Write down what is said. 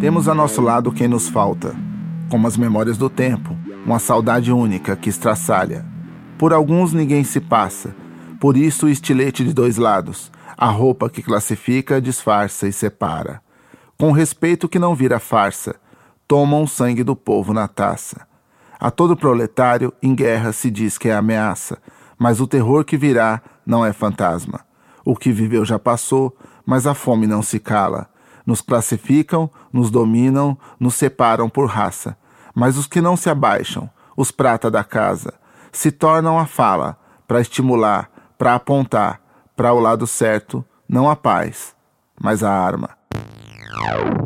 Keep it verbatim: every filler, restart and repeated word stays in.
Temos a nosso lado quem nos falta, como as memórias do tempo, uma saudade única que estraçalha. Por alguns ninguém se passa, por isso o estilete de dois lados, a roupa que classifica, disfarça e separa. Com respeito que não vira farsa, tomam o sangue do povo na taça. A todo proletário, em guerra se diz que é ameaça, mas o terror que virá não é fantasma. O que viveu já passou, mas a fome não se cala. Nos classificam, nos dominam, nos separam por raça. Mas os que não se abaixam, os prata da casa, se tornam a fala, para estimular, para apontar, para o lado certo, não a paz, mas a arma.